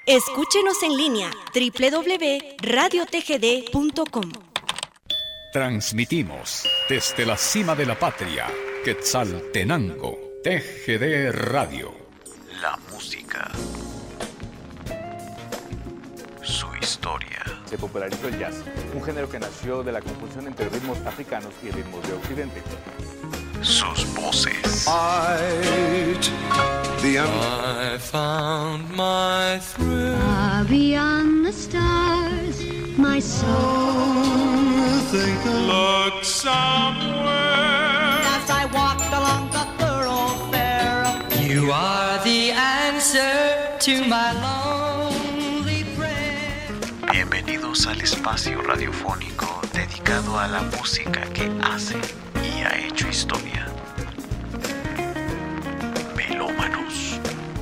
Escúchenos en línea www.radiotgd.com. Transmitimos desde la cima de la patria, Quetzaltenango, TGD Radio. La música. Su historia. Se popularizó el jazz, un género que nació de la conjunción entre ritmos africanos y ritmos de Occidente. Sus voces. I found my thrill. Far beyond the stars, my soul. Look somewhere. As I walked along the thoroughfare, You are the answer to my lonely prayer. Bienvenidos al espacio radiofónico dedicado a la música que hace y ha hecho historia. Melómanos.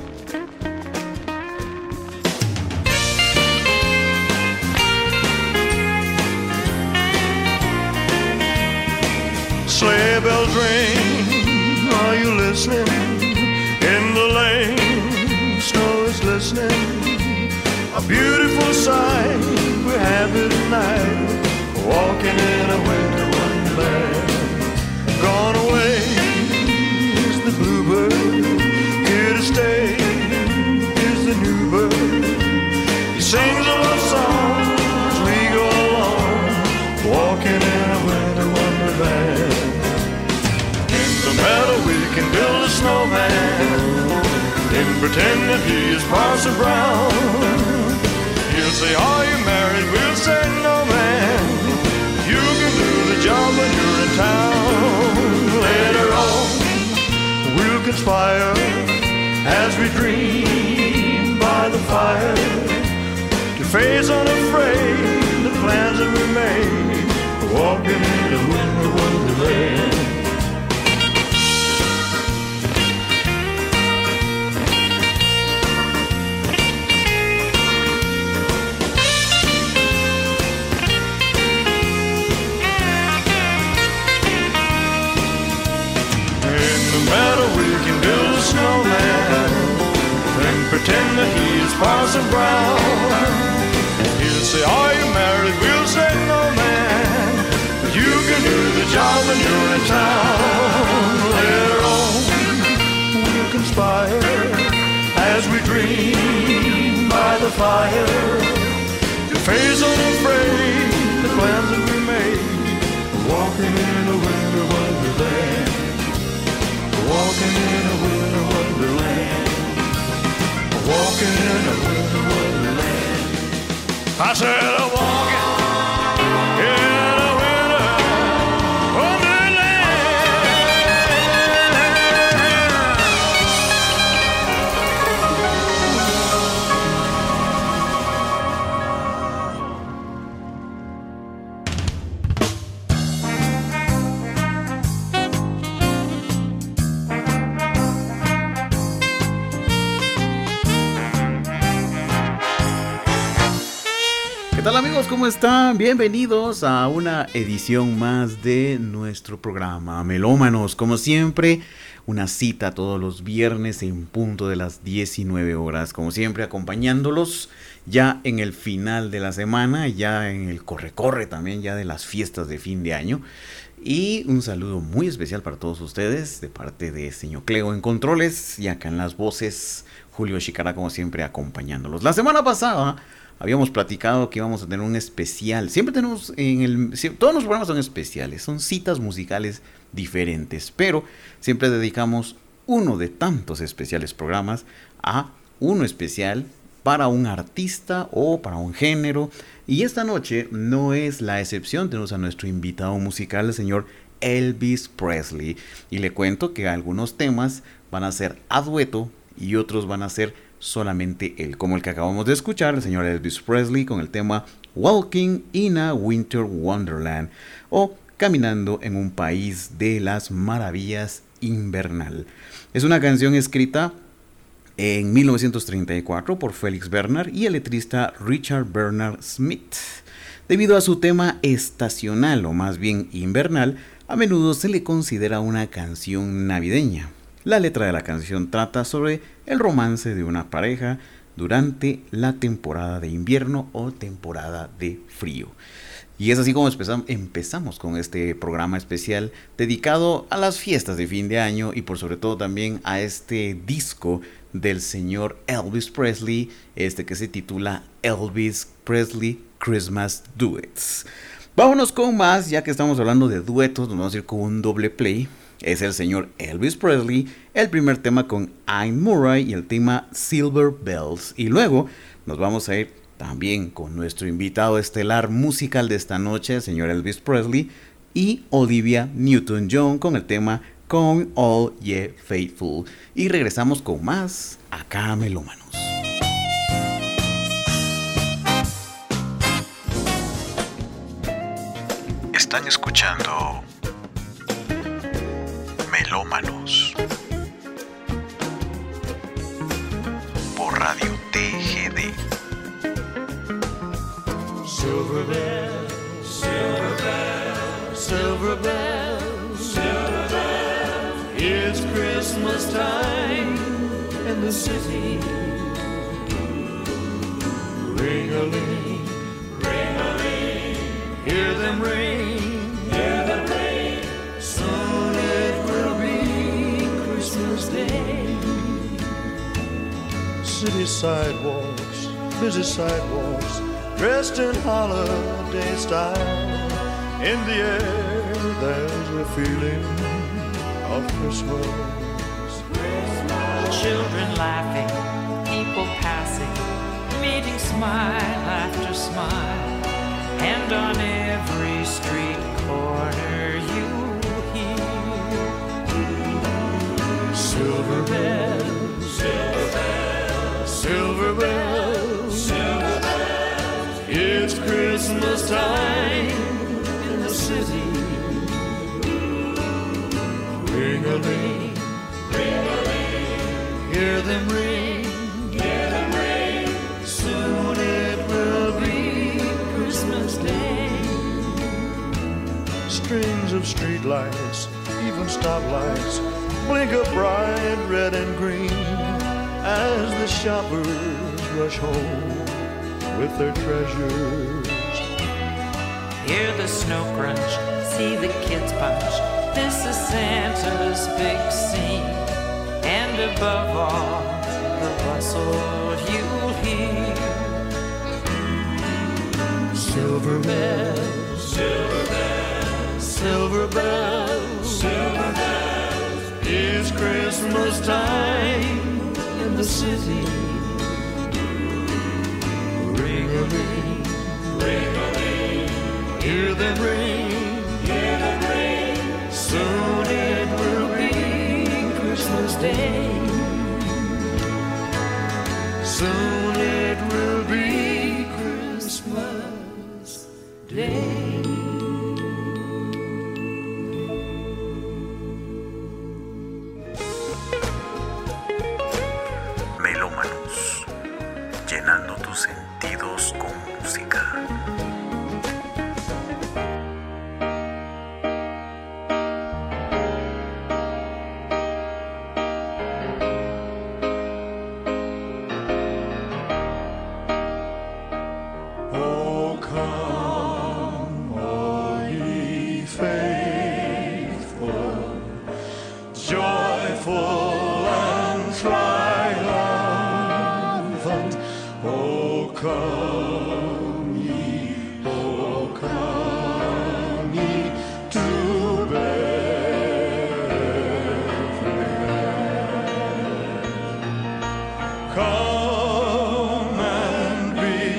Sleigh bells ring. Are you listening? In the lane, snow is glistening. A beautiful sight. We're happy tonight, walking in a winter wonderland. Gone away is the bluebird. Here to stay is the new bird. He sings a love song as we go along, walking in a winter wonderland. In the meadow we can build a snowman and pretend that he is Parson Brown. He'll say, are you married? We'll say, no, man. You can do the job when you're in town. Later on, we'll conspire as we dream by the fire to face unafraid the plans that we made, walking in a winter wonderland. Pretend that he is Parson Brown. He'll say, are you married? We'll say, no, man. But you can do the job when you're in town. Later on, we'll conspire as we dream by the fire to face unafraid the plans that we made. Walking in a winter wonderland. Walking in a winter wonderland. Walking in a winter wonderland. I said I'm walking in a winter wonderland. ¿Qué tal, amigos? ¿Cómo están? Bienvenidos a una edición más de nuestro programa Melómanos. Como siempre, una cita todos los viernes en punto de las 19 horas. Como siempre, acompañándolos ya en el final de la semana, ya en el corre-corre también, ya de las fiestas de fin de año. Y un saludo muy especial para todos ustedes de parte de señor Cleo en controles y acá en las voces Julio Chicara, como siempre, acompañándolos. La semana pasada habíamos platicado que íbamos a tener un especial. Siempre tenemos todos los programas son especiales, son citas musicales diferentes, pero siempre dedicamos uno de tantos especiales programas a uno especial para un artista o para un género. Y esta noche no es la excepción. Tenemos a nuestro invitado musical, el señor Elvis Presley. Y le cuento que algunos temas van a ser a dueto y otros van a ser solamente él, como el que acabamos de escuchar, el señor Elvis Presley con el tema Walking in a Winter Wonderland o Caminando en un País de las Maravillas Invernal. Es una canción escrita en 1934 por Felix Bernard y el letrista Richard Bernard Smith. Debido a su tema estacional o más bien invernal, a menudo se le considera una canción navideña. La letra de la canción trata sobre el romance de una pareja durante la temporada de invierno o temporada de frío. Y es así como empezamos con este programa especial dedicado a las fiestas de fin de año y por sobre todo también a este disco del señor Elvis Presley, que se titula Elvis Presley Christmas Duets. Vámonos con más, ya que estamos hablando de duetos, nos vamos a ir con un doble play. Es el señor Elvis Presley, el primer tema con Anne Murray y el tema Silver Bells. Y luego nos vamos a ir también con nuestro invitado estelar musical de esta noche, el señor Elvis Presley, y Olivia Newton-John con el tema Come All Ye Faithful. Y regresamos con más acá a Melómanos. Están escuchando Melómanos por Radio TGD. Silver bells, silver bells, silver bells, silver bells. It's Christmas time in the city. Ring-a-ling, ring-a-ling. Hear them ring, hear them ring. Soon it will be Christmas Day. City sidewalks, busy sidewalks, dressed in holiday style. In the air there's a feeling of Christmas. Children laughing, people passing, meeting smile after smile. And on every street corner you hear silver bells, silver bells, silver bells, silver bells. It's Christmas time in the city. Ring-a-ling, ring-a-ling. Hear them ring, hear them ring. Soon it will be Christmas Day. Strings of streetlights, even stoplights, blink a bright red and green as the shoppers rush home with their treasures. Hear the snow crunch, see the kids punch. This is Santa's big scene. And above all, the bustle you'll hear. Silver bells, silver bells, silver bells, silver bells. It's Christmas time in the city. Ring-a-ling, ring-a-ling. Hear them ring, hear them ring. Soon it will be Christmas Day. Soon it will be Christmas Day. Melómanos, llenando tus sentidos con música. Oh, come, all ye faithful, joyful and triumphant. Oh, come ye to Bethlehem. Come and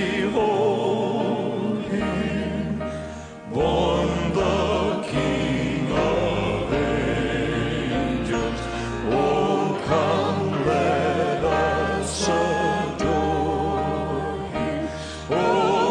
behold him, born the King of angels. Oh, come, let us adore him. Oh,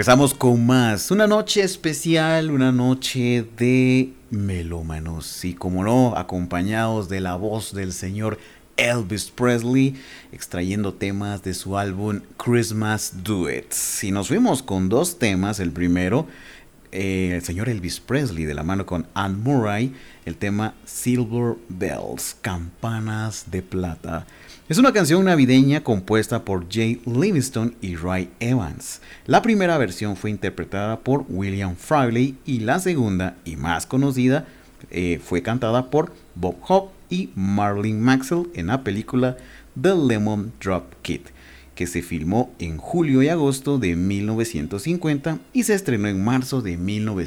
Regresamos con más. Una noche especial, una noche de melómanos. Y como no, acompañados de la voz del señor Elvis Presley, extrayendo temas de su álbum Christmas Duets. Y nos fuimos con dos temas. El primero, el señor Elvis Presley, de la mano con Anne Murray, el tema Silver Bells, campanas de plata. Es una canción navideña compuesta por Jay Livingston y Ray Evans. La primera versión fue interpretada por William Frawley y la segunda, y más conocida, fue cantada por Bob Hope y Marlene Maxwell en la película The Lemon Drop Kid, que se filmó en julio y agosto de 1950 y se estrenó en marzo de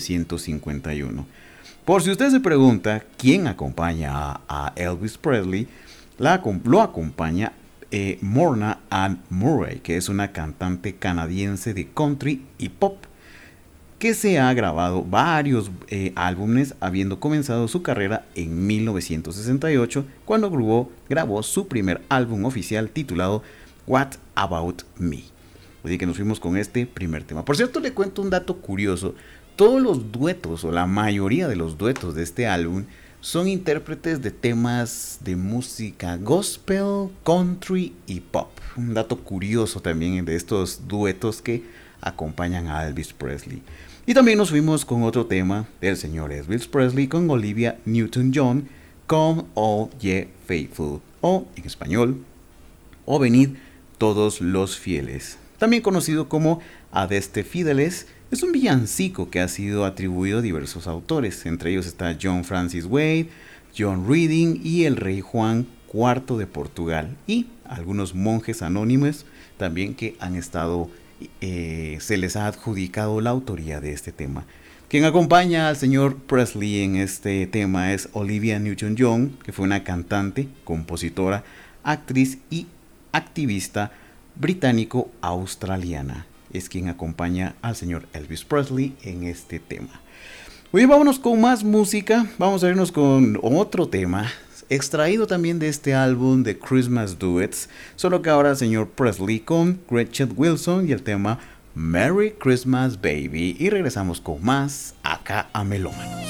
1951. Por si usted se pregunta quién acompaña a Elvis Presley, lo acompaña Morna Ann Murray, que es una cantante canadiense de country y pop, que se ha grabado varios álbumes, habiendo comenzado su carrera en 1968, cuando grabó su primer álbum oficial titulado What About Me. Así que nos fuimos con este primer tema. Por cierto, le cuento un dato curioso. Todos los duetos, o la mayoría de los duetos de este álbum, son intérpretes de temas de música gospel, country y pop. Un dato curioso también de estos duetos que acompañan a Elvis Presley. Y también nos fuimos con otro tema del señor Elvis Presley con Olivia Newton-John, Come All Ye Faithful, o en español, O venid todos los fieles. También conocido como Adeste Fideles, es un villancico que ha sido atribuido a diversos autores. Entre ellos está John Francis Wade, John Reading y el rey Juan IV de Portugal, y algunos monjes anónimos también que han estado, se les ha adjudicado la autoría de este tema. Quien acompaña al señor Presley en este tema es Olivia Newton-John, que fue una cantante, compositora, actriz y activista británico-australiana. Es quien acompaña al señor Elvis Presley en este tema. Oye, vámonos con más música. Vamos a irnos con otro tema extraído también de este álbum de Christmas Duets, solo que ahora el señor Presley con Gretchen Wilson y el tema Merry Christmas Baby. Y regresamos con más acá a Melómanos.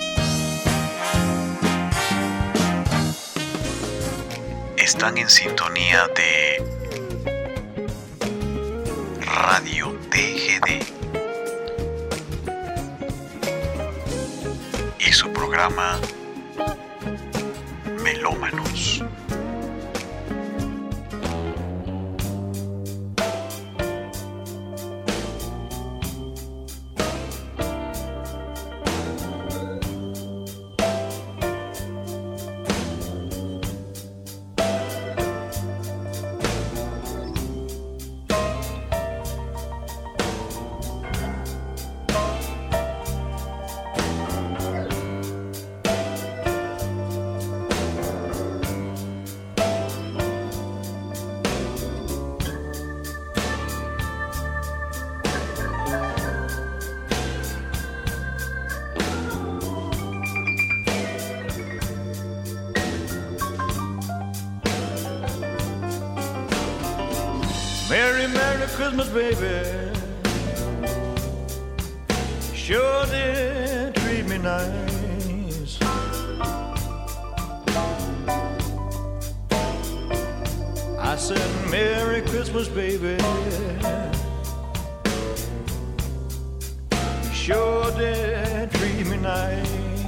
Están en sintonía de Radio TGD y su programa Melómanos. Merry, Merry Christmas, baby. Sure did treat me nice. I said, Merry Christmas, baby. Sure did treat me nice.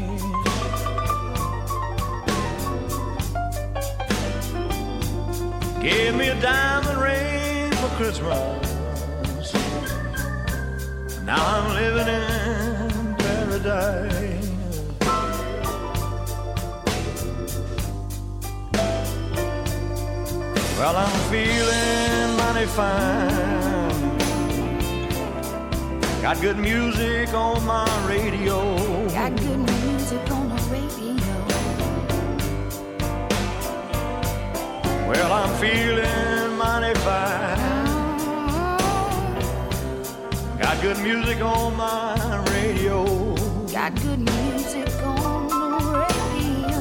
Gave me a diamond ring for Christmas. Now I'm living in paradise. Well, I'm feeling mighty fine. Got good music on my radio. Got good music on the radio. Well, I'm feeling mighty fine. Got good music on my radio. Got good music on the radio.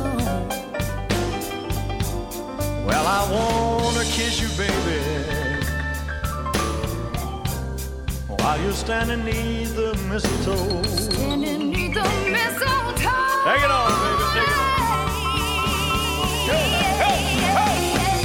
Well, I wanna kiss you, baby. while you're standing neath the mistletoe. Standing neath the mistletoe. Take it on, baby, take it on. Hey, hey, hey.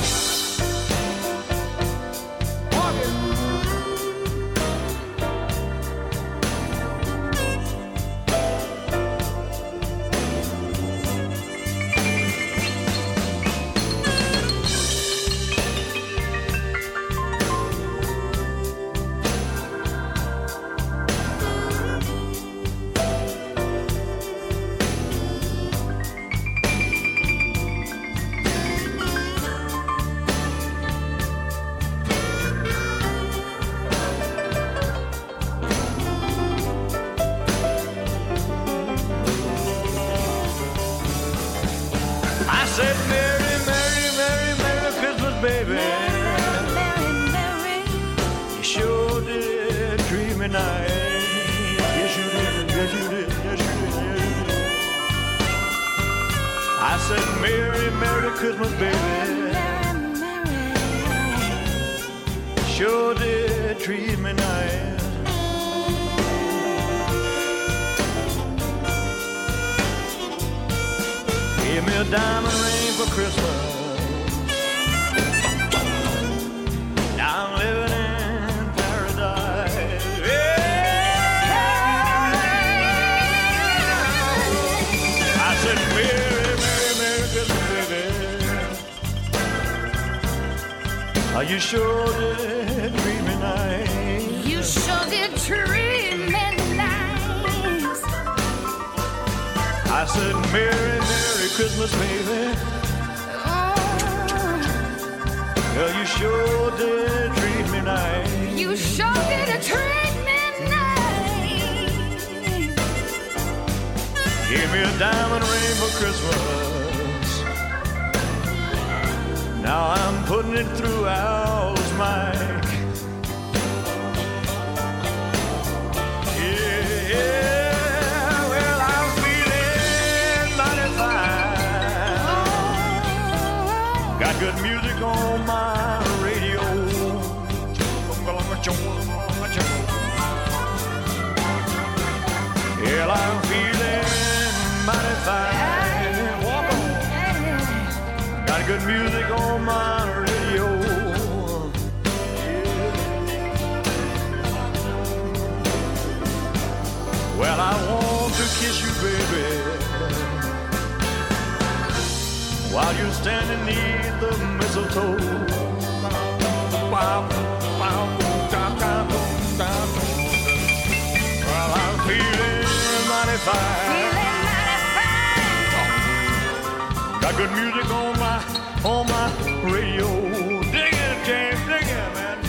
You sure did treat me nice. You sure did treat me nice. I said, Merry, Merry Christmas, baby. Girl, you sure did treat me nice. You sure did treat me nice. Give me a diamond ring for Christmas. Now I'm putting it through Al's mic. Yeah, well, I'm feeling mighty fine. Got good music on my radio. Well, I'm feeling mighty fine. Walk on. Got good music on my radio. Well, I want to kiss you, baby, while you're standing neath the mistletoe. Well, I'm feeling mighty fine. Got good music on my radio. Dig it, James, dig it, man.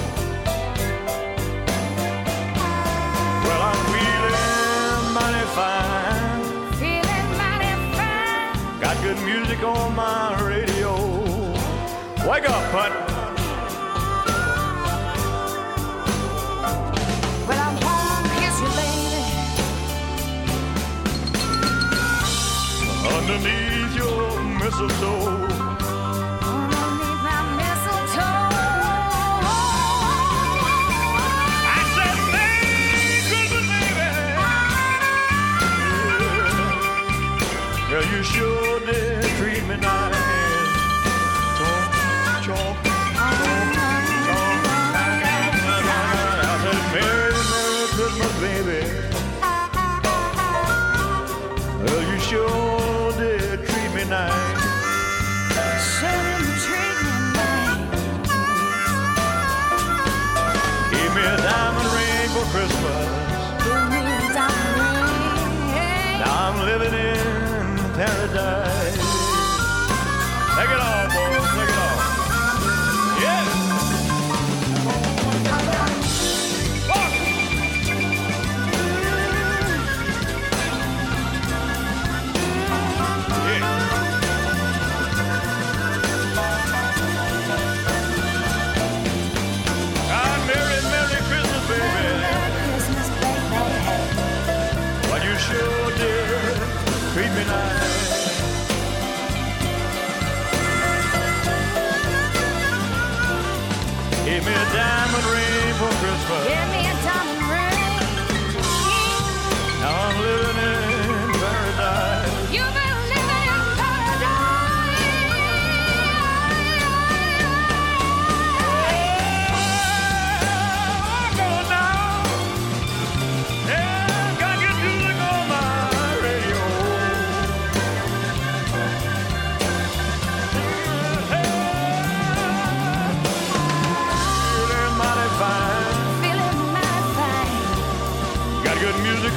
Well, I'm feeling mighty fine. Feeling mighty fine. Got good music on my radio. Wake up, Put. Well, I wanna kiss you, baby, underneath your mistletoe. underneath my mistletoe. I said, Merry Christmas, baby. Yeah. Girl, you sure did treat me nice. Chomp, chomp, chomp, chomp. I said, Merry, Merry Christmas, baby. Well, you sure did treat me nice. Sure did treat me nice. Give me a diamond ring for Christmas. Give me a diamond ring. Now I'm living in paradise. Take it off, boys, take it off. Yeah.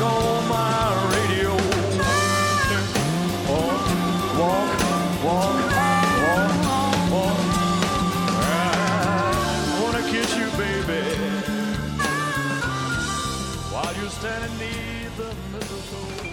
on my radio. Walk, walk, walk, walk, walk. I wanna kiss you, baby, while you're standing near the mistletoe.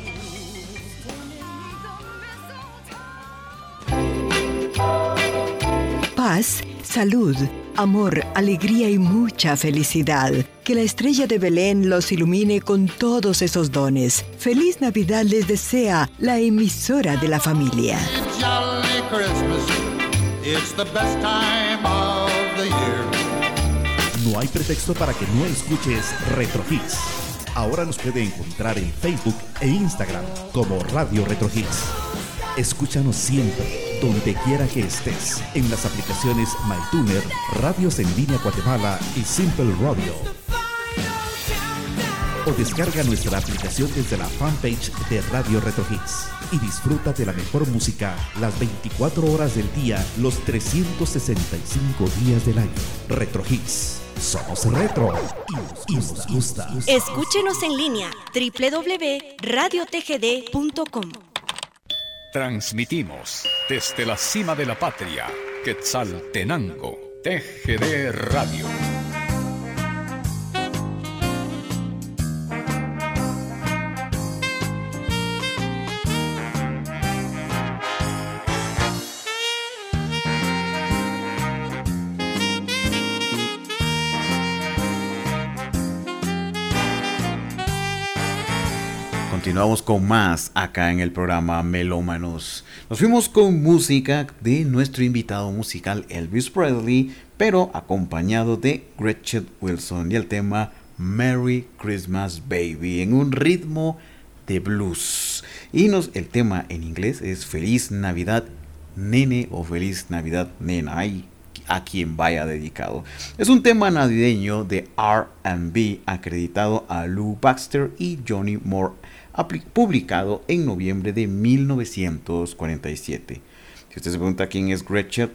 Paz, salud, amor, alegría y mucha felicidad. Que la estrella de Belén los ilumine con todos esos dones. Feliz Navidad les desea la emisora de la familia. Jolly Christmas, it's the best time of the year. No hay pretexto para que no escuches Retro Hits. Ahora nos puede encontrar en Facebook e Instagram como Radio Retro Hits. Escúchanos siempre, donde quiera que estés, en las aplicaciones MyTuner, Radios en Línea Guatemala y Simple Radio. O descarga nuestra aplicación desde la fanpage de Radio Retro Hits y disfruta de la mejor música las 24 horas del día, los 365 días del año. Retro Hits. Somos retro y nos gusta. Escúchenos en línea www.radiotgd.com. Transmitimos desde la cima de la patria, Quetzaltenango, TGD Radio. Continuamos con más acá en el programa Melómanos. Nos fuimos con música de nuestro invitado musical Elvis Presley, pero acompañado de Gretchen Wilson y el tema Merry Christmas Baby en un ritmo de blues. Y el tema en inglés es Feliz Navidad Nene o Feliz Navidad Nena, ahí a quien vaya dedicado. Es un tema navideño de R&B acreditado a Lou Baxter y Johnny Moore, publicado en noviembre de 1947. Si usted se pregunta quién es Gretchen,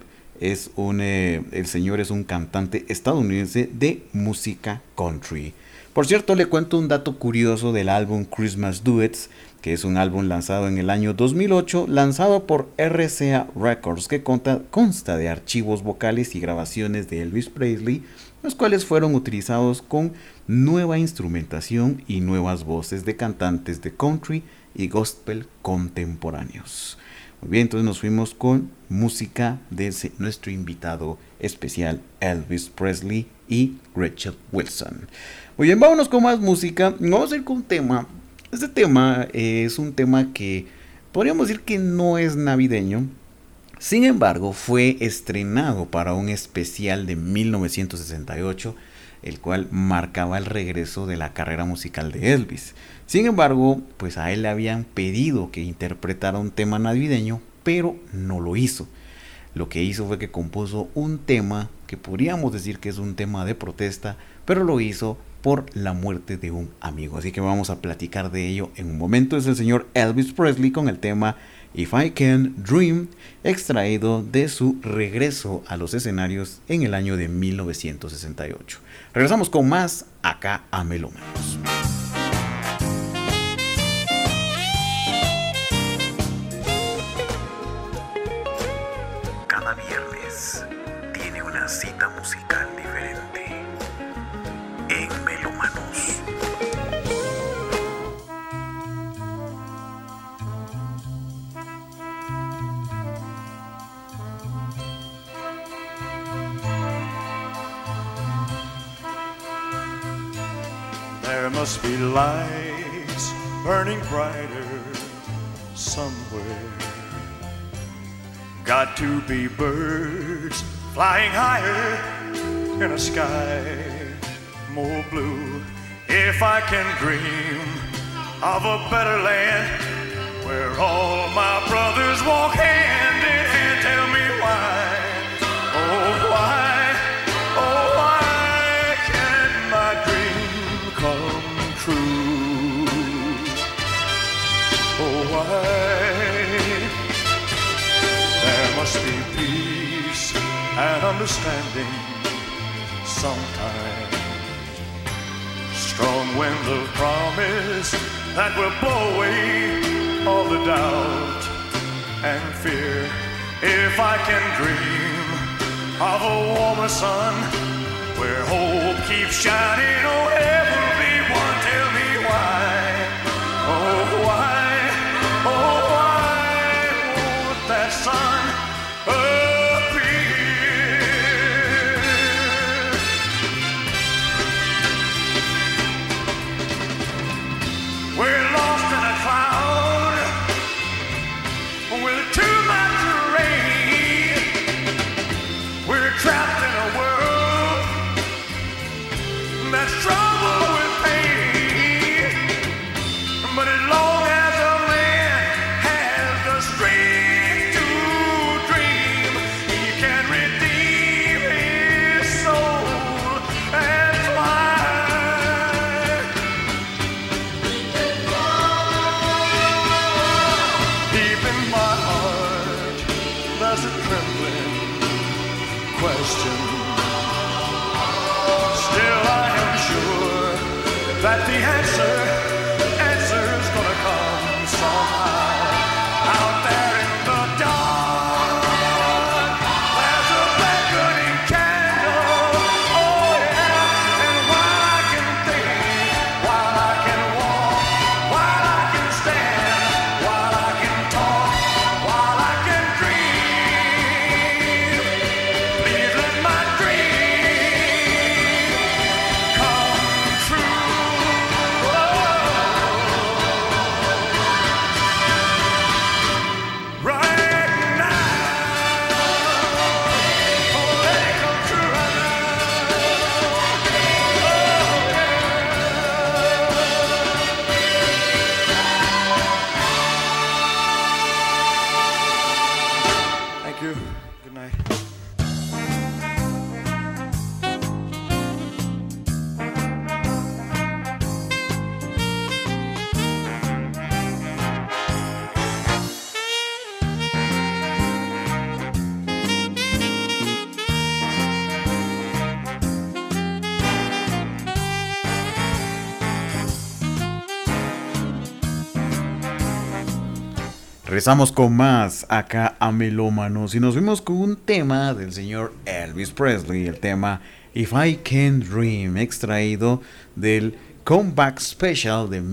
el señor es un cantante estadounidense de música country. Por cierto, le cuento un dato curioso del álbum Christmas Duets, que es un álbum lanzado en el año 2008, lanzado por RCA Records, que consta de archivos vocales y grabaciones de Elvis Presley, los cuales fueron utilizados con nueva instrumentación y nuevas voces de cantantes de country y gospel contemporáneos. Muy bien, entonces nos fuimos con música de nuestro invitado especial Elvis Presley y Gretchen Wilson. Muy bien, vámonos con más música. Vamos a ir con un tema. Este tema es un tema que podríamos decir que no es navideño. Sin embargo, fue estrenado para un especial de 1968, el cual marcaba el regreso de la carrera musical de Elvis. Sin embargo, pues a él le habían pedido que interpretara un tema navideño, pero no lo hizo. Lo que hizo fue que compuso un tema que podríamos decir que es un tema de protesta, pero lo hizo por la muerte de un amigo. Así que vamos a platicar de ello en un momento. Es el señor Elvis Presley con el tema If I Can Dream, extraído de su regreso a los escenarios en el año de 1968. Regresamos con más acá a Melómanos. Cada viernes tiene una cita musical diferente en Melómanos. There must be lights burning brighter somewhere. Got to be birds flying higher in a sky more blue. If I can dream of a better land where all my brothers walk hand in hand, tell me why, oh why, oh why can't my dream come true? Oh why? There must be peace and understanding sometimes. Strong winds of promise that will blow away all the doubt and fear. If I can dream of a warmer sun where hope keeps shining, oh everyone, tell me why, oh why, oh why won't that sun appear? We're lost in a cloud with too much rain. We're trapped in a world that's troubled with pain. But as long as a man has the strength to dream, he can redeem his soul and fly. Deep in my heart, there's a trembling question. Still I am sure that the answer's gonna come somehow. Out there in the dark, there's a beckoning candle, oh yeah. And while I can think, while I can walk, while I can stand, while I can talk, while I can dream, please let my dream come true. Right now, oh, let it come true right now. Thank you. Good night. Regresamos con más acá a Melómanos y nos vimos con un tema del señor Elvis Presley, el tema If I Can Dream, extraído del Comeback Special de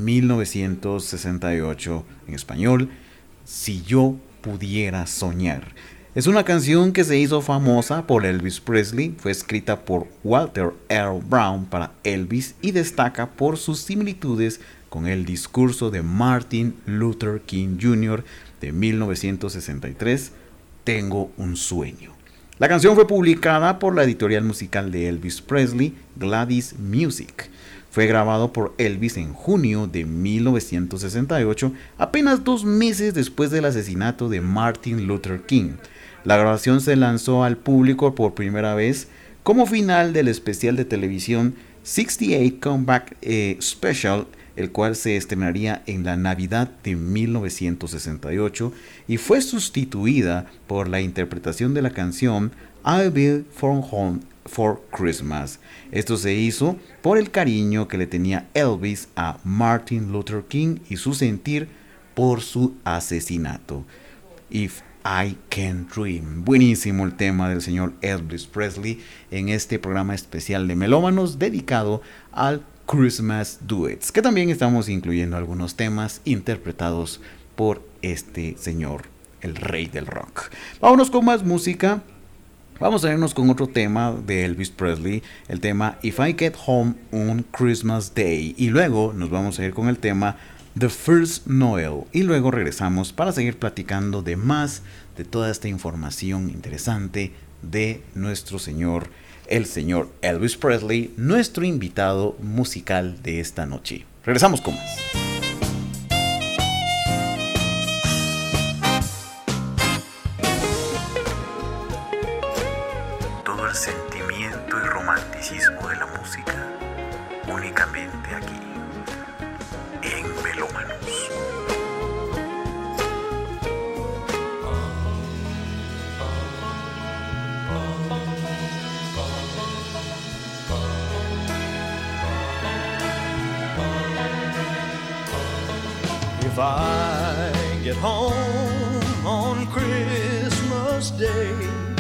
1968, en español, Si yo pudiera soñar. Es una canción que se hizo famosa por Elvis Presley, fue escrita por Walter Earl Brown para Elvis y destaca por sus similitudes con el discurso de Martin Luther King Jr. de 1963, Tengo un sueño. La canción fue publicada por la editorial musical de Elvis Presley, Gladys Music. Fue grabado por Elvis en junio de 1968, apenas 2 meses después del asesinato de Martin Luther King. La grabación se lanzó al público por primera vez como final del especial de televisión 68 Comeback Special, el cual se estrenaría en la Navidad de 1968 y fue sustituida por la interpretación de la canción I'll Be From Home for Christmas. Esto se hizo por el cariño que le tenía Elvis a Martin Luther King y su sentir por su asesinato. If I Can Dream. Buenísimo el tema del señor Elvis Presley en este programa especial de Melómanos dedicado al Christmas Duets, que también estamos incluyendo algunos temas interpretados por este señor, el rey del rock. Vámonos con más música. Vamos a irnos con otro tema de Elvis Presley, el tema If I Get Home on Christmas Day, y luego nos vamos a ir con el tema The First Noel, y luego regresamos para seguir platicando de más de toda esta información interesante de nuestro señor, el señor Elvis Presley, nuestro invitado musical de esta noche. Regresamos con más. Todo el sentimiento y romanticismo de la música únicamente aquí en Melómanos. If I get home on Christmas Day,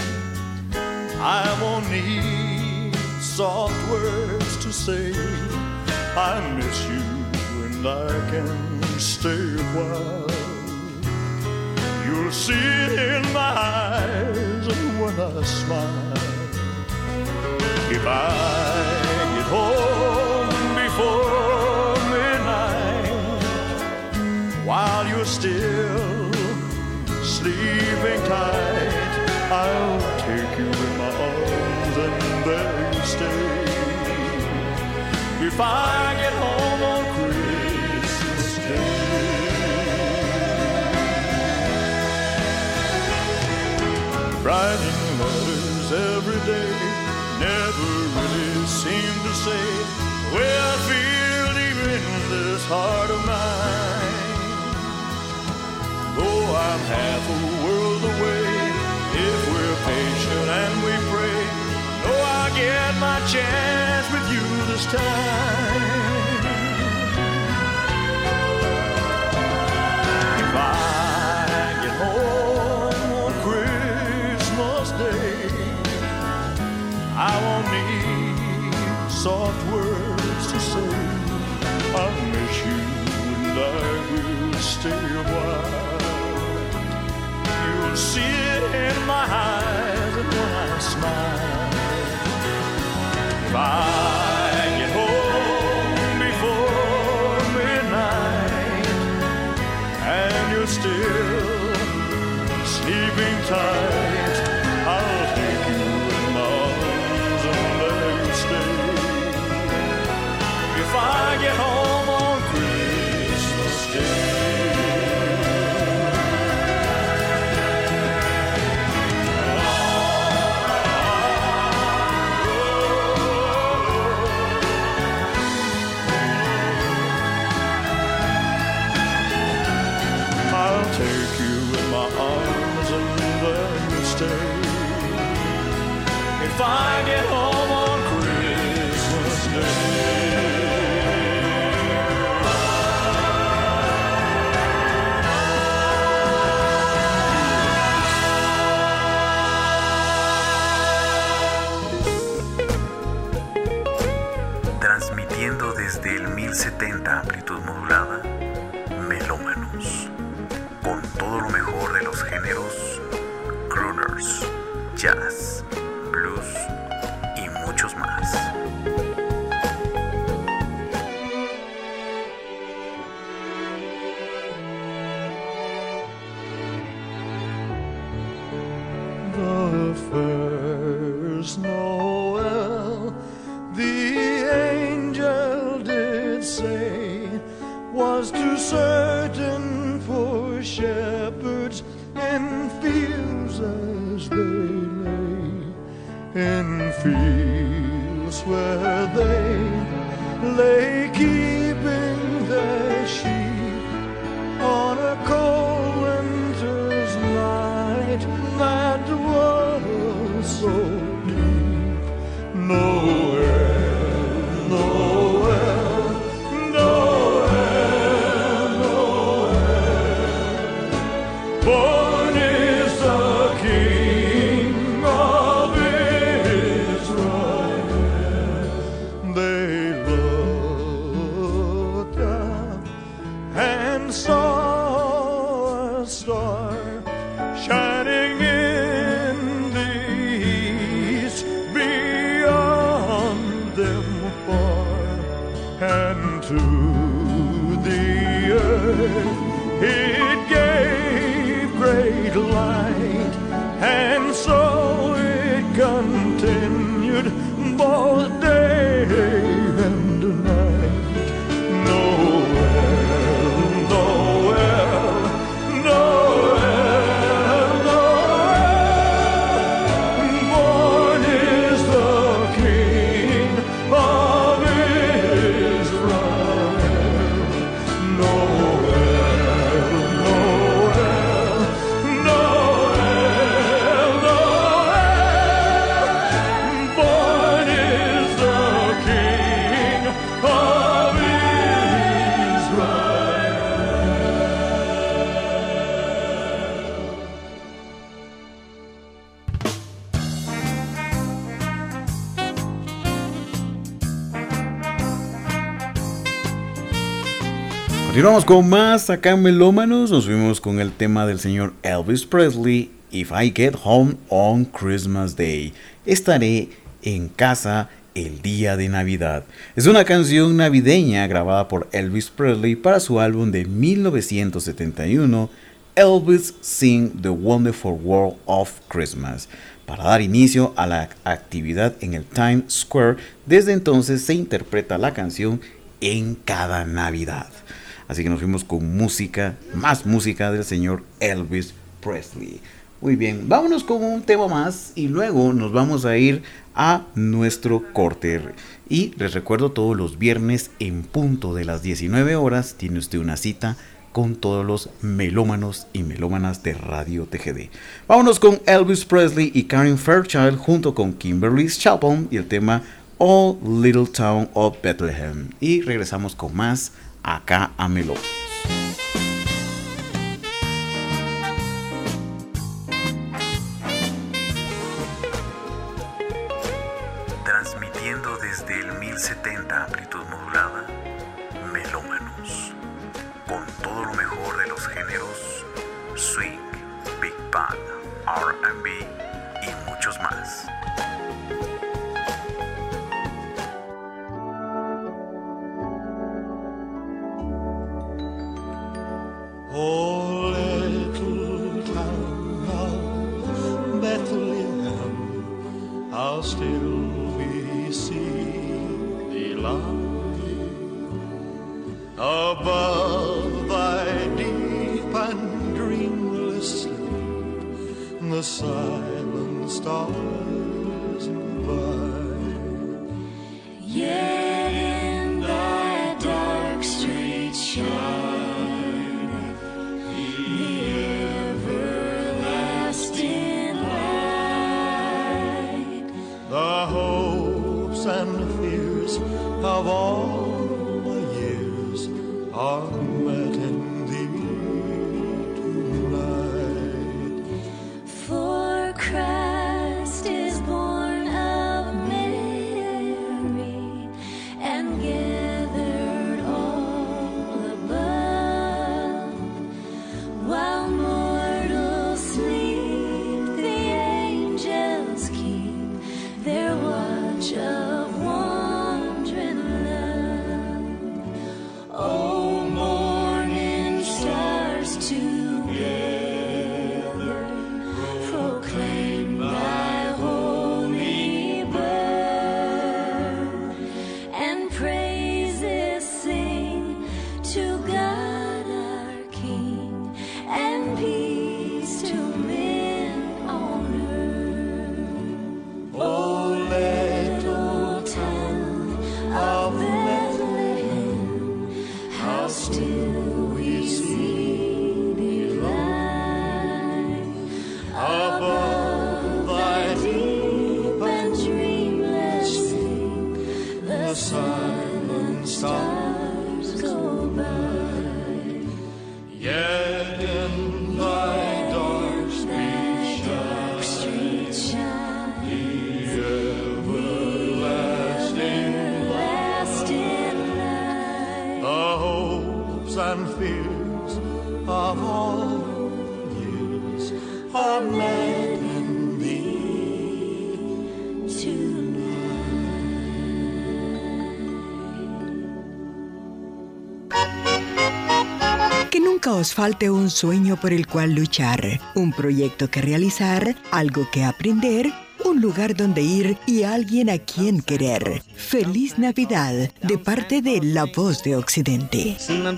I won't need soft words to say. I miss you and I can stay a while. You'll see it in my eyes when I smile. If I get home before midnight, while you're still sleeping tight, I'll take you in my arms and there you stay. If I get home on Christmas Day, writing letters every day never really seem to say the way I feel deep in this heart of mine. Though I'm half a world away, if we're patient and we pray, know I'll get my chance with you this time. If I get home on Christmas Day, I won't need soft words to say. I'll miss you and I will stay a while. You'll see it in my eyes and when I smile. If I get home before midnight and you're still sleeping tight, I'll take you in my arms and let you stay. If I get home on Christmas Day. I'll take you in my arms and let you stay. If I get home on Christmas Day. Transmitiendo desde el 1070 amplitud modulada, Melómanos, con todo lo mejor de los géneros crooners, jazz, blues y muchos más. The first Noel, the angel did say, was too certain for shepherds in fields as they lay, in fields where they lay keeping their sheep on a cold winter's night that was so deep. Noel, Noel, Noel, Noel, born is the King of Israel. They looked up and saw a star shining in the east beyond them far, and to the earth it gave great light, and so it continued both day and night. Noel, Noel, Noel, Noel, born is the King of Israel. Noel, Noel, Noel, Noel. Continuamos con más acá en Melómanos. Nos fuimos con el tema del señor Elvis Presley, If I Get Home on Christmas Day. Estaré en casa el día de Navidad. Es una canción navideña grabada por Elvis Presley para su álbum de 1971, Elvis Sing the Wonderful World of Christmas, para dar inicio a la actividad en el Times Square. Desde entonces se interpreta la canción en cada Navidad. Así que nos fuimos con música, más música del señor Elvis Presley. Muy bien, vámonos con un tema más y luego nos vamos a ir a nuestro corte. Y les recuerdo, todos los viernes en punto de las 19 horas tiene usted una cita con todos los melómanos y melómanas de Radio TGD. Vámonos con Elvis Presley y Karen Fairchild junto con Kimberly Chapman y el tema All Little Town of Bethlehem. Y regresamos con más acá a Meló. Transmitiendo desde el 1070 amplitud modulada, Melómanos, con todo lo mejor de los géneros swing, big band, R&B y muchos más. Oh, little town of Bethlehem, how still we see thee lie above thy deep and dreamless sleep. The silent stars go by. Yet in thy dark streets shine the hopes and fears of all the years are met in thee tonight. For Christ is born of Mary and gathered all above. While mortals sleep, the angels keep their watch of wandering love. Oh, morning stars together proclaim thy holy birth, and praises sing to God our King, and peace to men on earth. Oh, little town of Bethlehem, how still we see thee lie above thy deep and dreamless sleep. The silent stars go by. yet in thy dark street shine the everlasting light. The hopes and fears of all years are met in thee Que nunca os falte un sueño por el cual luchar, un proyecto que realizar, algo que aprender, un lugar donde ir y alguien a quien querer. Feliz Navidad de parte de La Voz de Occidente.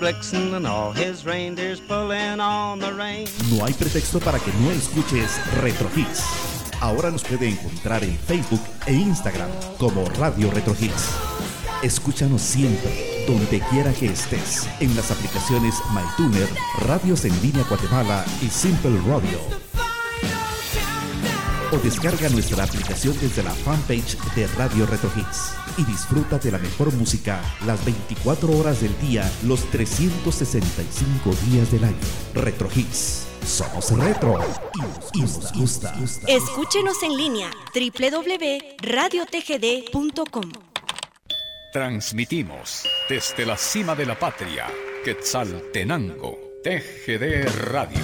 No hay pretexto para que no escuches Retro Hits. Ahora nos puede encontrar en Facebook e Instagram como Radio Retro Hits. Escúchanos siempre, donde quiera que estés, en las aplicaciones MyTuner, Radios en Línea Guatemala y Simple Radio. O descarga nuestra aplicación desde la fanpage de Radio Retro Hits y disfruta de la mejor música las 24 horas del día, los 365 días del año. Retro Hits. Somos retro y nos gusta. Escúchenos en línea www.radiotgd.com. Transmitimos desde la cima de la patria, Quetzaltenango, TGD Radio.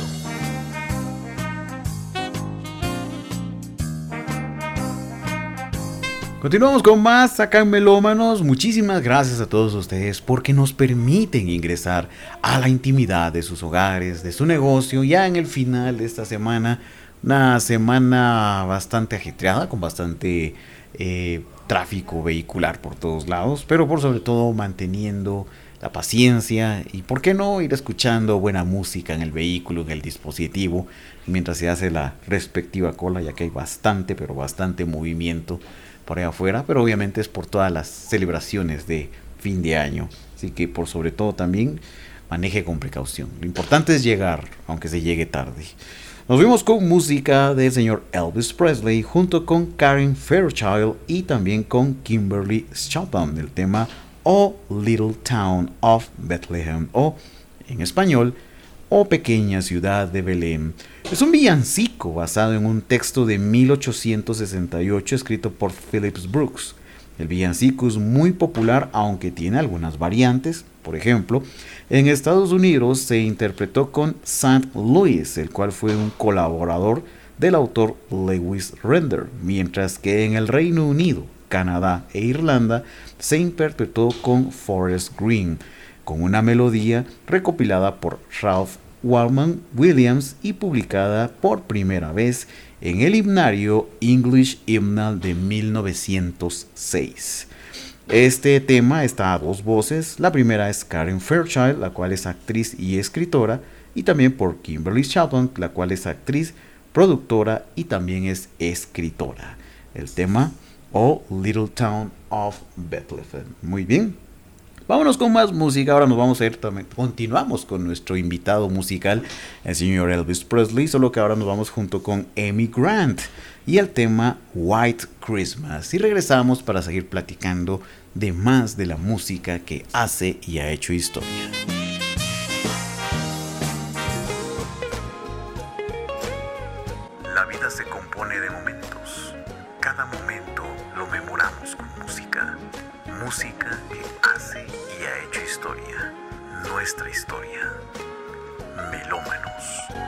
Continuamos con más acá en Melómanos. Muchísimas gracias a todos ustedes porque nos permiten ingresar a la intimidad de sus hogares, de su negocio, ya en el final de esta semana. Una semana bastante ajetreada, con bastante tráfico vehicular por todos lados, pero por sobre todo manteniendo la paciencia y por qué no ir escuchando buena música en el vehículo, en el dispositivo, mientras se hace la respectiva cola, ya que hay bastante, pero bastante movimiento por ahí afuera, pero obviamente es por todas las celebraciones de fin de año, así que por sobre todo también maneje con precaución. Lo importante es llegar, aunque se llegue tarde. Nos vemos con música del señor Elvis Presley junto con Karen Fairchild y también con Kimberly Chopin, del tema "Oh Little Town of Bethlehem", o en español, "Oh Pequeña Ciudad de Belén". Es un villancico basado en un texto de 1868 escrito por Phillips Brooks. El villancico es muy popular, aunque tiene algunas variantes. Por ejemplo, en Estados Unidos se interpretó con St. Louis, el cual fue un colaborador del autor Lewis Render, mientras que en el Reino Unido, Canadá e Irlanda se interpretó con Forrest Green, con una melodía recopilada por Ralph Walman Williams y publicada por primera vez en el himnario English Hymnal de 1906. Este tema está a dos voces. La primera es Karen Fairchild, la cual es actriz y escritora, y también por Kimberly Chopin, la cual es actriz, productora y también es escritora. El tema "Oh Little Town of Bethlehem". Muy bien. Vámonos con más música. Ahora nos vamos a ir también. Continuamos con nuestro invitado musical, el señor Elvis Presley, solo que ahora nos vamos junto con Amy Grant y el tema "White Christmas". Y regresamos para seguir platicando de más de la música que hace y ha hecho historia. La vida se compone de momentos. Cada momento lo memoramos con música. Música que hace y ha hecho historia. Nuestra historia. Melómanos.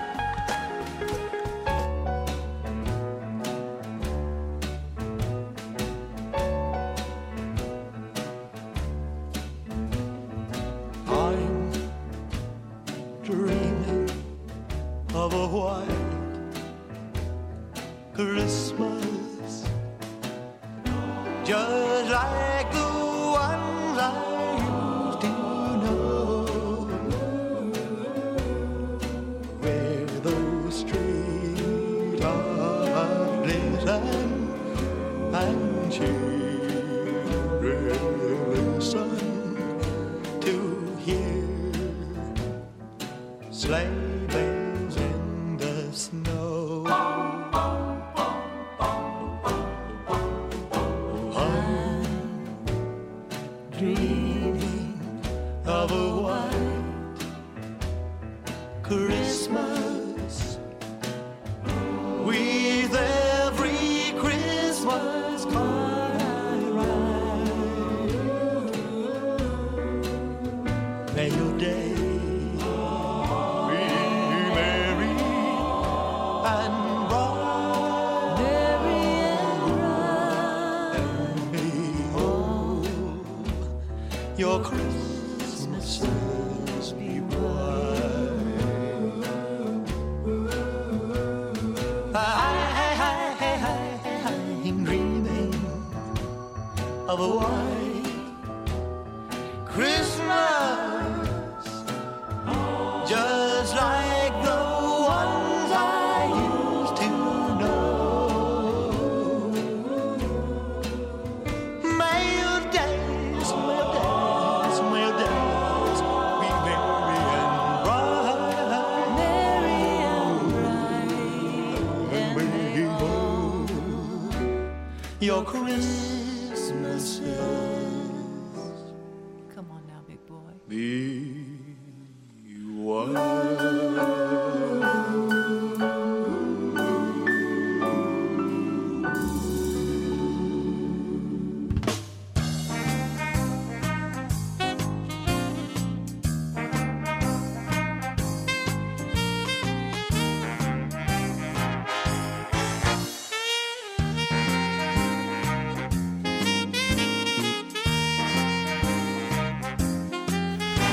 I'm dreaming of a white Christmas, just like the ones I used to know, where those streets are glisten and children listen to hear sleigh bells in the snow. I'm dreaming of a white Christmas, with every Christmas card I write. May your day be merry and bright. Merry and bright. And behold, your Christmases be bright. I'm dreaming of a white Christmas, just like the ones I used to know. May your days be merry and bright. Merry and bright. And behold, your Christmases. Come on now, big boy. Be white.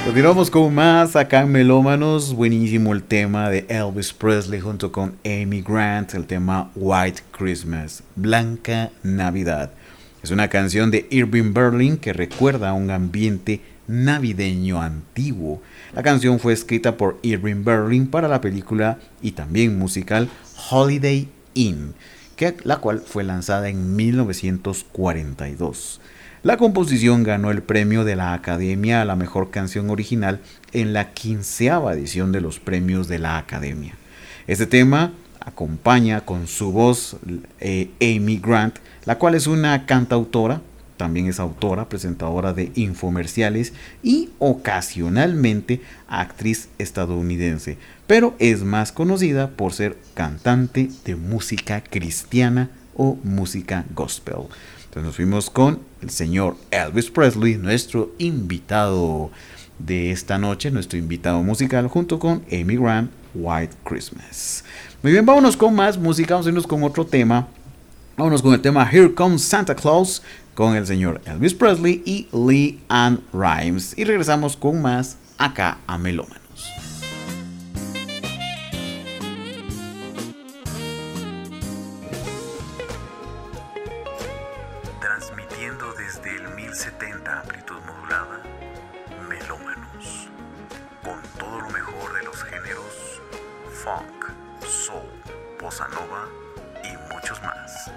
Continuamos con más acá en Melómanos. Buenísimo el tema de Elvis Presley junto con Amy Grant, el tema White Christmas, Blanca Navidad. Es una canción de Irving Berlin que recuerda un ambiente navideño antiguo. La canción fue escrita por Irving Berlin para la película y también musical Holiday Inn, la cual fue lanzada en 1942. La composición ganó el premio de la Academia a la mejor canción original en la 15ª edición de los premios de la Academia. Este tema acompaña con su voz Amy Grant, la cual es una cantautora, también es autora, presentadora de infomerciales y ocasionalmente actriz estadounidense, pero es más conocida por ser cantante de música cristiana o música gospel. Entonces nos fuimos con el señor Elvis Presley, nuestro invitado de esta noche, nuestro invitado musical, junto con Amy Grant, White Christmas. Muy bien, vámonos con más música, vamos a irnos con otro tema. Vámonos con el tema Here Comes Santa Claus, con el señor Elvis Presley y LeAnn Rimes. Y regresamos con más acá a Melómanos. Transmitiendo desde el 1070 amplitud modulada, Melómanos, con todo lo mejor de los géneros funk, soul, bossa nova y muchos más.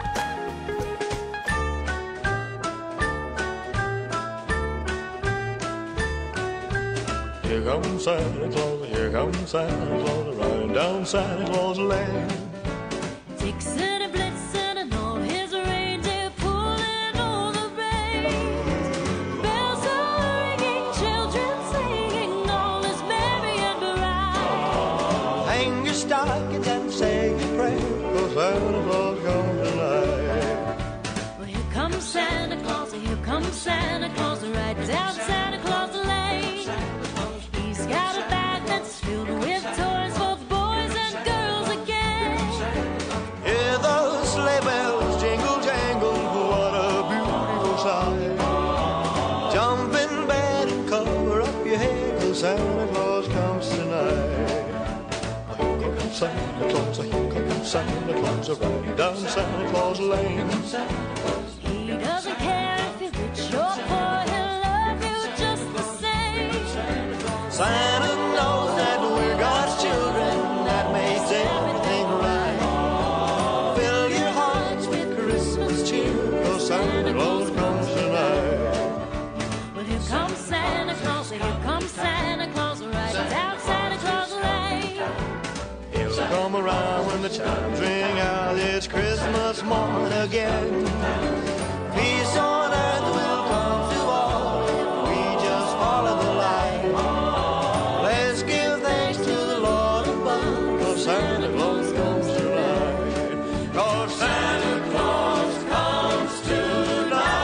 Here comes Santa Claus, here comes Santa Claus, riding down Santa Claus Lane. Dixon and Blitzen and all his reindeer pulling all the reins. Bells are ringing, children singing, all is merry and bright. Hang your stockings and say your prayer, 'cause Santa Claus comes tonight. Well, here comes Santa Claus, here comes Santa Claus, right down Santa Claus Lane. He's got a bag that's filled with toys for boys and girls again. Hear those sleigh bells jingle jangle, what a beautiful sight. Jump in bed and cover up your head, 'cause Santa Claus comes tonight. Here comes Santa Claus, here comes Santa Claus, riding down Santa Claus Lane. He doesn't care if you're rich or poor, he'll love you just the same. Santa knows that we're God's children, that makes everything right. Fill your hearts with Christmas cheer, 'cause Santa Claus comes tonight. Well, here comes Santa Claus, here comes Santa Claus, right down Santa Claus Lane. He'll come around when the chimes ring out, it's Christmas morn again. Peace on earth will come to all if we just follow the light. Let's give thanks to the Lord above, 'cause Santa Claus comes tonight. 'Cause Santa Claus comes tonight.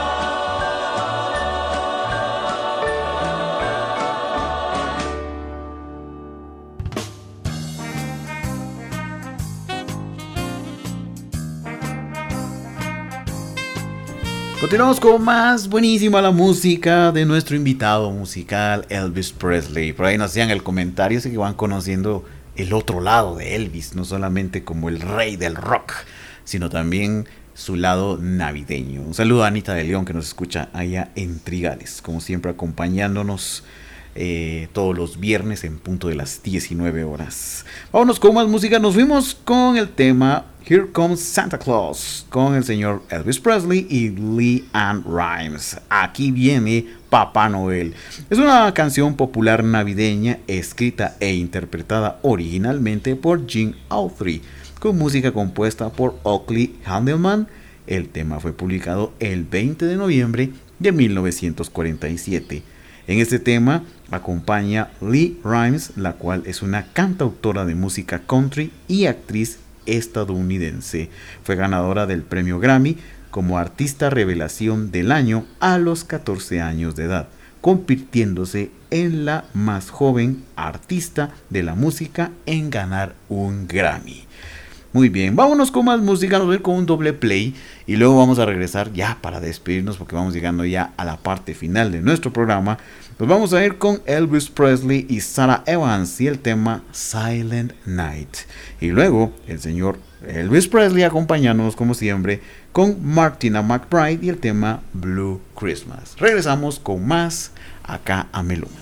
Continuamos con más, buenísima la música de nuestro invitado musical Elvis Presley. Por ahí nos hacían el comentario, así que van conociendo el otro lado de Elvis, no solamente como el rey del rock, sino también su lado navideño. Un saludo a Anita de León, que nos escucha allá en Trigales, como siempre acompañándonos todos los viernes en punto de las 19 horas. Vámonos con más música, nos fuimos con el tema Here Comes Santa Claus, con el señor Elvis Presley y LeAnn Rimes. Aquí viene Papá Noel. Es una canción popular navideña escrita e interpretada originalmente por Gene Autry, con música compuesta por Oakley Handelman. El tema fue publicado el 20 de noviembre de 1947. En este tema acompaña Lee Rimes, la cual es una cantautora de música country y actriz estadounidense. Fue ganadora del premio Grammy como artista revelación del año a los 14 años de edad, convirtiéndose en la más joven artista de la música en ganar un Grammy. Muy bien, vámonos con más música, vamos a ver con un doble play y luego vamos a regresar ya para despedirnos porque vamos llegando ya a la parte final de nuestro programa. Nos vamos a ir con Elvis Presley y Sarah Evans y el tema Silent Night. Y luego el señor Elvis Presley acompañándonos como siempre con Martina McBride y el tema Blue Christmas. Regresamos con más acá a Melómanos.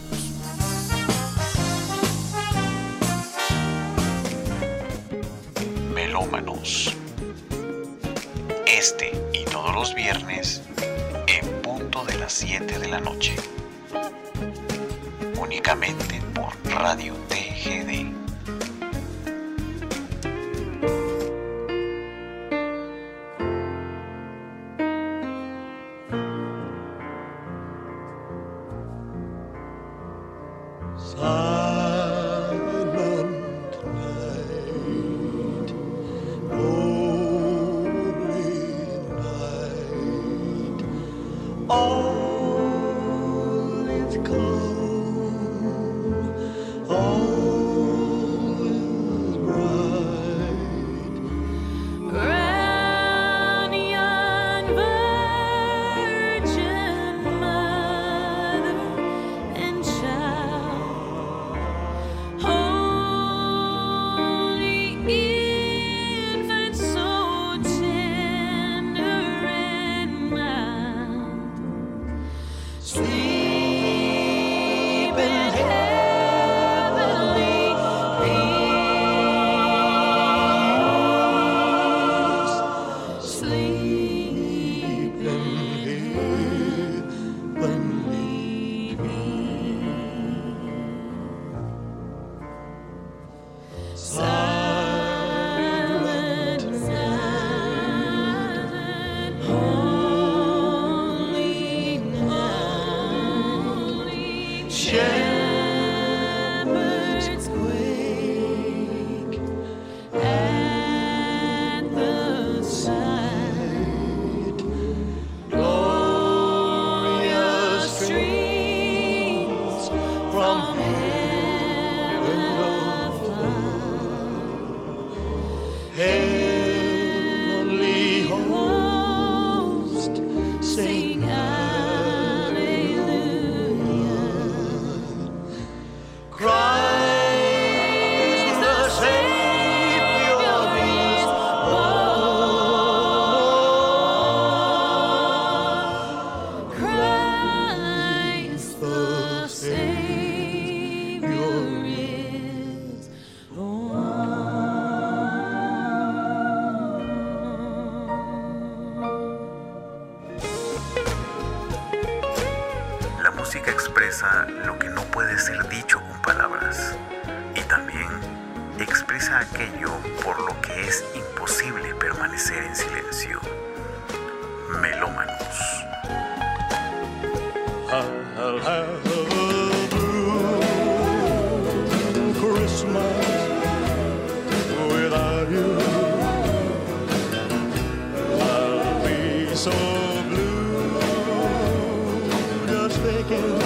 Melómanos. Este y todos los viernes en punto de las 7 de la noche. Únicamente por Radio TGD. Lo que no puede ser dicho con palabras y también expresa aquello por lo que es imposible permanecer en silencio. Melómanos. I'll have a blue Christmas without you. I'll be so blue just thinking.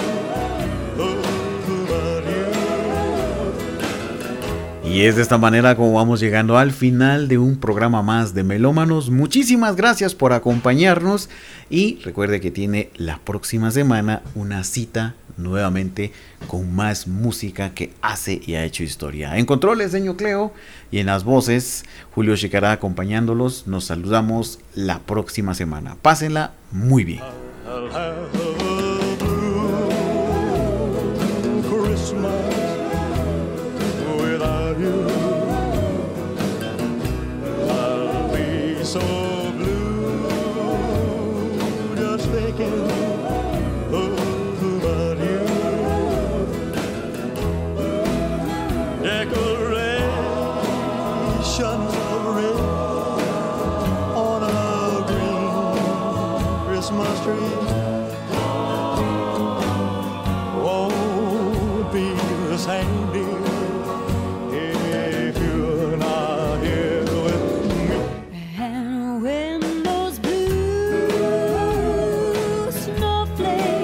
Y es de esta manera como vamos llegando al final de un programa más de Melómanos. Muchísimas gracias por acompañarnos y recuerde que tiene la próxima semana una cita nuevamente con más música que hace y ha hecho historia. En controles, señor Cleo, y en las voces, Julio Chicará acompañándolos. Nos saludamos la próxima semana. Pásenla muy bien. I'll be so blue just thinking about you. Decorations of red on a green Christmas tree won't be the same, dear.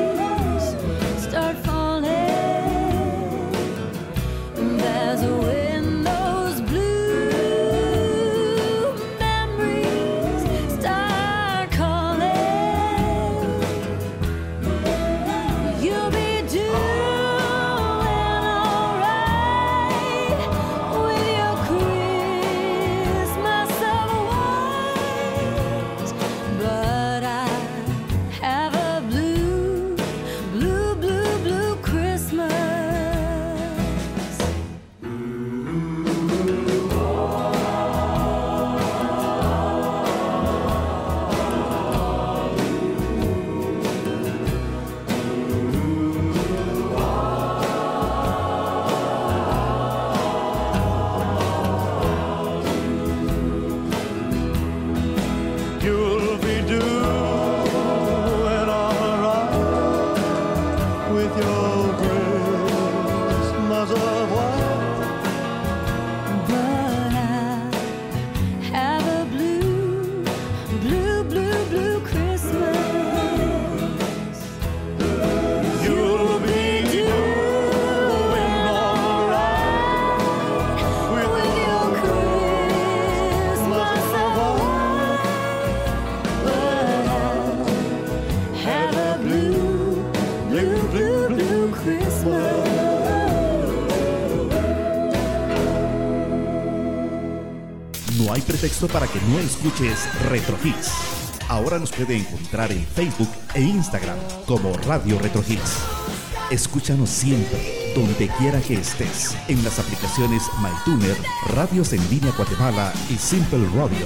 Start falling. There's a wind. No hay pretexto para que no escuches Retro Hits. Ahora nos puede encontrar en Facebook e Instagram como Radio Retro Hits. Escúchanos siempre, donde quiera que estés, en las aplicaciones MyTuner, Radios en Línea Guatemala y Simple Radio.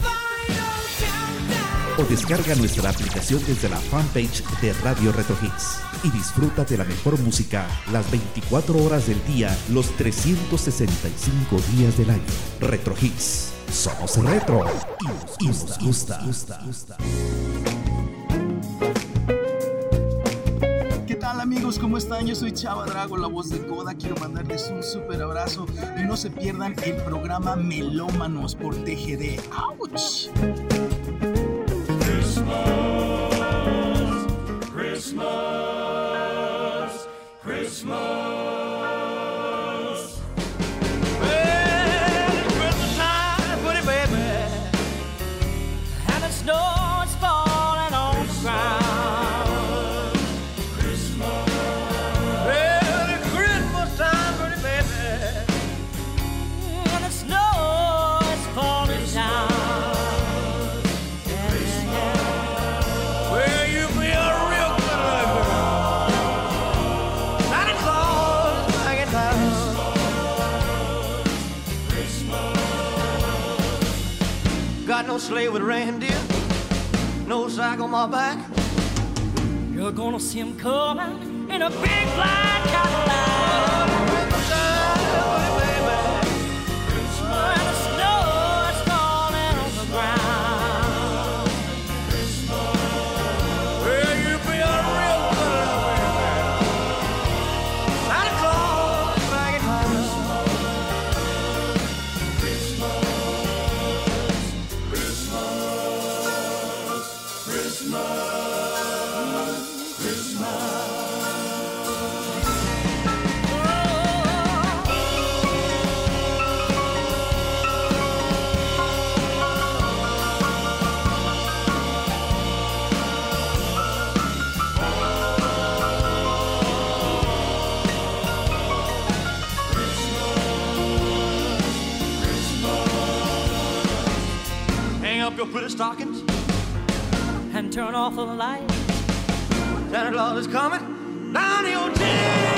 O descarga nuestra aplicación desde la fanpage de Radio Retro Hits y disfruta de la mejor música las 24 horas del día, los 365 días del año. Retro Hits. Somos retro y nos gusta. ¿Qué tal, amigos? ¿Cómo están? Yo soy Chava Drago, la voz de Coda. Quiero mandarles un súper abrazo y no se pierdan el programa Melómanos por TGD. ¡Auch! Christmas. Well, it's Christmas time, pretty baby, and the snow is falling on the ground. Christmas. Well, it's Christmas time, pretty baby, and the snow is falling down. Got no sleigh with reindeer, no sack on my back. You're gonna see him coming in a big black Cadillac. Christmas time, baby. Christmas. And the snow is falling on the ground. Christmas. Well, you be a real good baby. Santa Claus back in Christmas. Up your pretty stockings and turn off the light. Santa Claus is coming down your chimney.